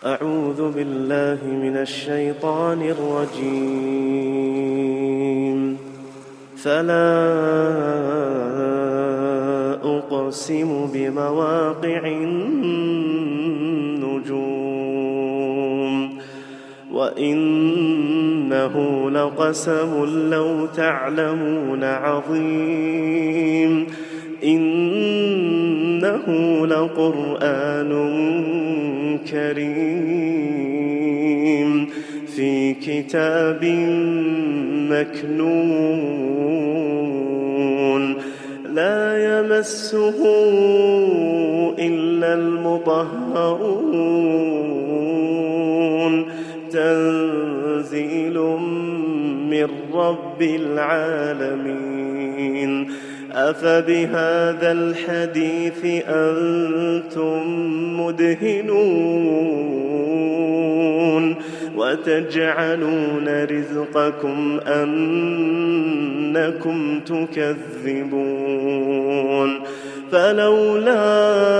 أعوذ بالله من الشيطان الرجيم. فلا أقسم بمواقع النجوم وإنه لقسم لو تعلمون عظيم. إنه لقرآن كريم في كتاب مكنون لا يمسه إلا المطهرون تنزيل من رب العالمين. أفبهذا الحديث أنتم مدهنون وتجعلون رزقكم أنكم تكذبون. فلولا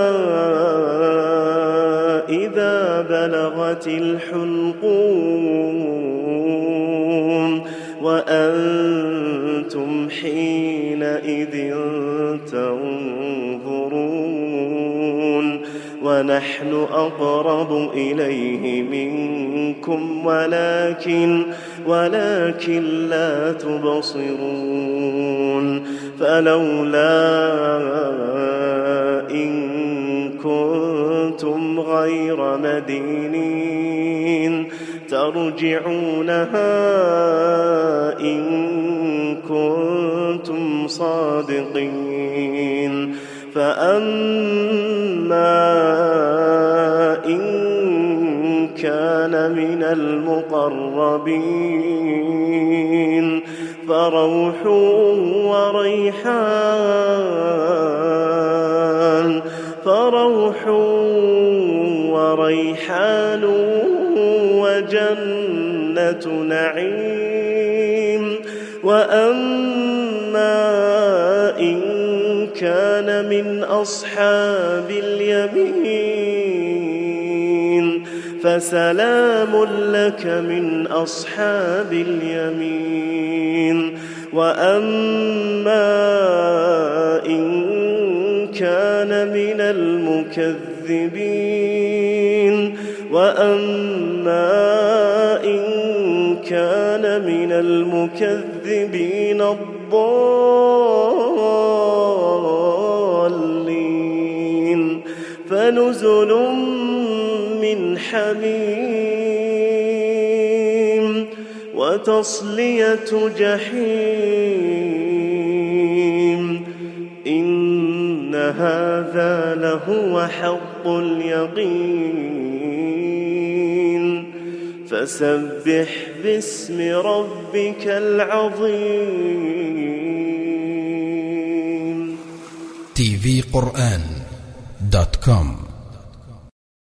إذا بلغت الحلقوم وأنتم حينئذ تنظرون ونحن أقرب إليه منكم ولكن لا تبصرون. فلولا إن كنتم غير مدينين ترجعونها إن كنتم صادقين. فأما إن كان من المقربين فروح وريحان وجنة نعيم. وأما إن كان من أصحاب اليمين فسلام لك من أصحاب اليمين. وأما إن كان من المكذبين الضالين فنزل من حميم وتصلية جحيم. إن هذا لهو حق اليقين. فسبح باسم ربك العظيم. tvquran.com